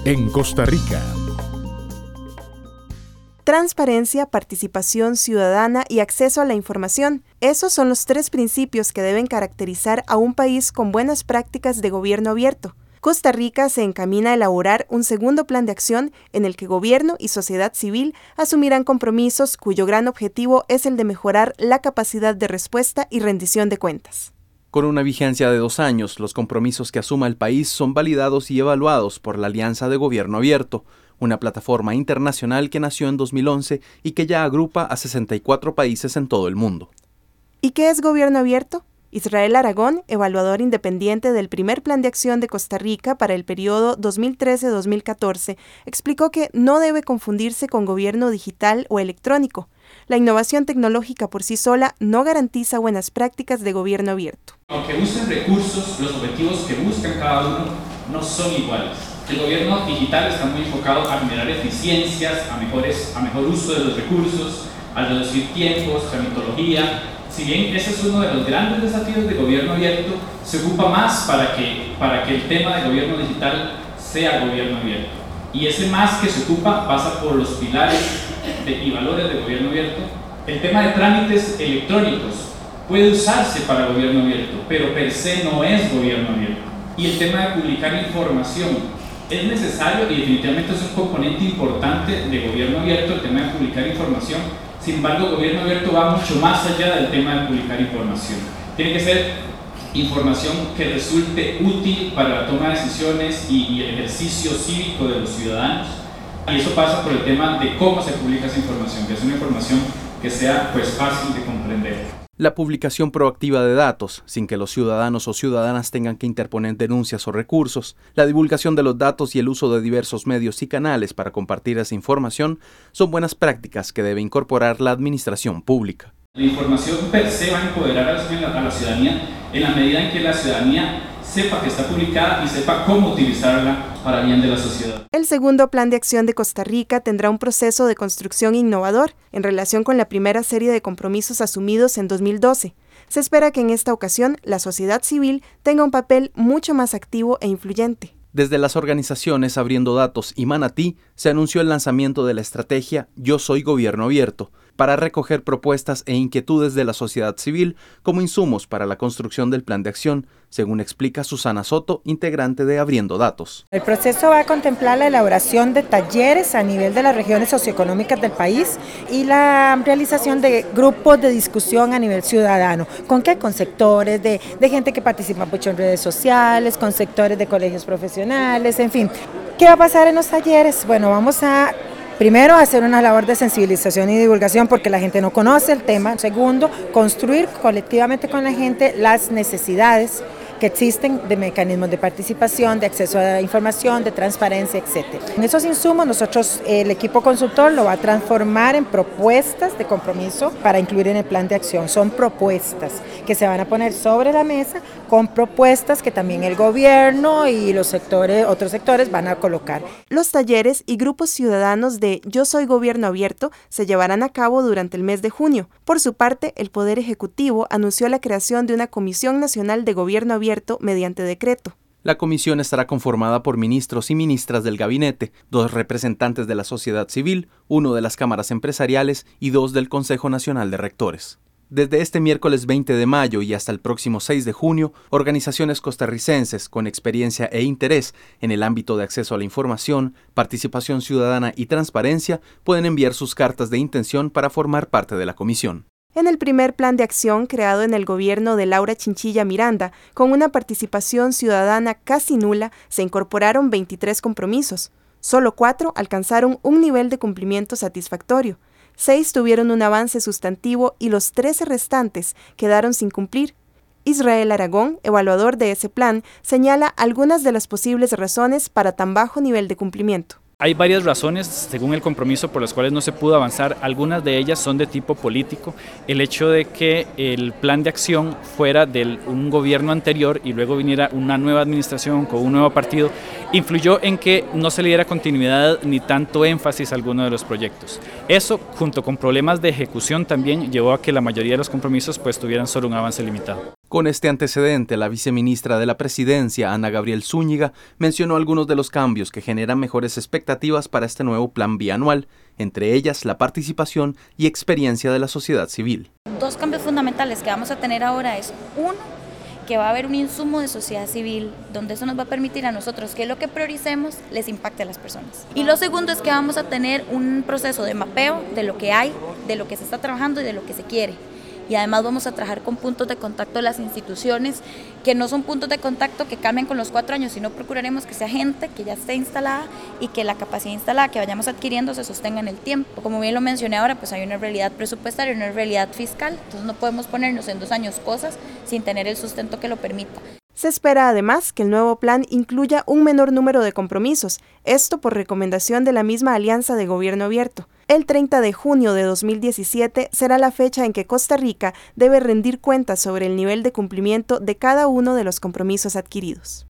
en Costa Rica. Transparencia, participación ciudadana y acceso a la información. Esos son los 3 principios que deben caracterizar a un país con buenas prácticas de gobierno abierto. Costa Rica se encamina a elaborar un segundo plan de acción en el que gobierno y sociedad civil asumirán compromisos cuyo gran objetivo es el de mejorar la capacidad de respuesta y rendición de cuentas. Con una vigencia de 2 años, los compromisos que asuma el país son validados y evaluados por la Alianza de Gobierno Abierto, una plataforma internacional que nació en 2011 y que ya agrupa a 64 países en todo el mundo. ¿Y qué es gobierno abierto? Israel Aragón, evaluador independiente del primer Plan de Acción de Costa Rica para el periodo 2013-2014, explicó que no debe confundirse con gobierno digital o electrónico. La innovación tecnológica por sí sola no garantiza buenas prácticas de gobierno abierto. Aunque usen recursos, los objetivos que buscan cada uno no son iguales. El gobierno digital está muy enfocado a generar eficiencias, a mejor uso de los recursos, a reducir tiempos, tramitología. Si bien ese es uno de los grandes desafíos de gobierno abierto, se ocupa más para que el tema de gobierno digital sea gobierno abierto. Y ese más que se ocupa pasa por los pilares y valores de gobierno abierto. El tema de trámites electrónicos puede usarse para gobierno abierto, pero per se no es gobierno abierto. Y el tema de publicar información es necesario y definitivamente es un componente importante de gobierno abierto, el tema de publicar información. Sin embargo, el gobierno abierto va mucho más allá del tema de publicar información. Tiene que ser información que resulte útil para la toma de decisiones y el ejercicio cívico de los ciudadanos. Y eso pasa por el tema de cómo se publica esa información, que es una información que sea fácil de comprender. La publicación proactiva de datos, sin que los ciudadanos o ciudadanas tengan que interponer denuncias o recursos, la divulgación de los datos y el uso de diversos medios y canales para compartir esa información son buenas prácticas que debe incorporar la administración pública. La información per se va a empoderar a la ciudadanía en la medida en que la ciudadanía sepa que está publicada y sepa cómo utilizarla para bien de la sociedad. El segundo Plan de Acción de Costa Rica tendrá un proceso de construcción innovador en relación con la primera serie de compromisos asumidos en 2012. Se espera que en esta ocasión la sociedad civil tenga un papel mucho más activo e influyente. Desde las organizaciones Abriendo Datos y Manatí se anunció el lanzamiento de la estrategia Yo Soy Gobierno Abierto, para recoger propuestas e inquietudes de la sociedad civil como insumos para la construcción del plan de acción, según explica Susana Soto, integrante de Abriendo Datos. El proceso va a contemplar la elaboración de talleres a nivel de las regiones socioeconómicas del país y la realización de grupos de discusión a nivel ciudadano. ¿Con qué? Con sectores de gente que participa mucho en redes sociales, con sectores de colegios profesionales, en fin. ¿Qué va a pasar en los talleres? Bueno, vamos a primero, hacer una labor de sensibilización y divulgación porque la gente no conoce el tema. Segundo, construir colectivamente con la gente las necesidades que existen de mecanismos de participación, de acceso a la información, de transparencia, etc. En esos insumos nosotros, el equipo consultor lo va a transformar en propuestas de compromiso para incluir en el plan de acción. Son propuestas que se van a poner sobre la mesa con propuestas que también el gobierno y los otros sectores van a colocar. Los talleres y grupos ciudadanos de Yo Soy Gobierno Abierto se llevarán a cabo durante el mes de junio. Por su parte, el Poder Ejecutivo anunció la creación de una Comisión Nacional de Gobierno Abierto mediante decreto. La comisión estará conformada por ministros y ministras del gabinete, 2 representantes de la sociedad civil, 1 de las cámaras empresariales y 2 del Consejo Nacional de Rectores. Desde este miércoles 20 de mayo y hasta el próximo 6 de junio, organizaciones costarricenses con experiencia e interés en el ámbito de acceso a la información, participación ciudadana y transparencia pueden enviar sus cartas de intención para formar parte de la comisión. En el primer plan de acción creado en el gobierno de Laura Chinchilla Miranda, con una participación ciudadana casi nula, se incorporaron 23 compromisos. Solo 4 alcanzaron un nivel de cumplimiento satisfactorio. 6 tuvieron un avance sustantivo y los 13 restantes quedaron sin cumplir. Israel Aragón, evaluador de ese plan, señala algunas de las posibles razones para tan bajo nivel de cumplimiento. Hay varias razones, según el compromiso, por las cuales no se pudo avanzar. Algunas de ellas son de tipo político. El hecho de que el plan de acción fuera de un gobierno anterior y luego viniera una nueva administración con un nuevo partido, influyó en que no se le diera continuidad ni tanto énfasis a alguno de los proyectos. Eso, junto con problemas de ejecución, también llevó a que la mayoría de los compromisos tuvieran solo un avance limitado. Con este antecedente, la viceministra de la Presidencia, Ana Gabriel Zúñiga, mencionó algunos de los cambios que generan mejores expectativas para este nuevo plan bianual, entre ellas la participación y experiencia de la sociedad civil. Dos cambios fundamentales que vamos a tener ahora es, uno, que va a haber un insumo de sociedad civil, donde eso nos va a permitir a nosotros que lo que prioricemos les impacte a las personas. Y lo segundo es que vamos a tener un proceso de mapeo de lo que hay, de lo que se está trabajando y de lo que se quiere. Y además vamos a trabajar con puntos de contacto de las instituciones, que no son puntos de contacto que cambien con los 4 años, sino procuraremos que sea gente que ya esté instalada y que la capacidad instalada que vayamos adquiriendo se sostenga en el tiempo. Como bien lo mencioné ahora, pues hay una realidad presupuestaria, una realidad fiscal, entonces no podemos ponernos en 2 años cosas sin tener el sustento que lo permita. Se espera además que el nuevo plan incluya un menor número de compromisos, esto por recomendación de la misma Alianza de Gobierno Abierto. El 30 de junio de 2017 será la fecha en que Costa Rica debe rendir cuentas sobre el nivel de cumplimiento de cada uno de los compromisos adquiridos.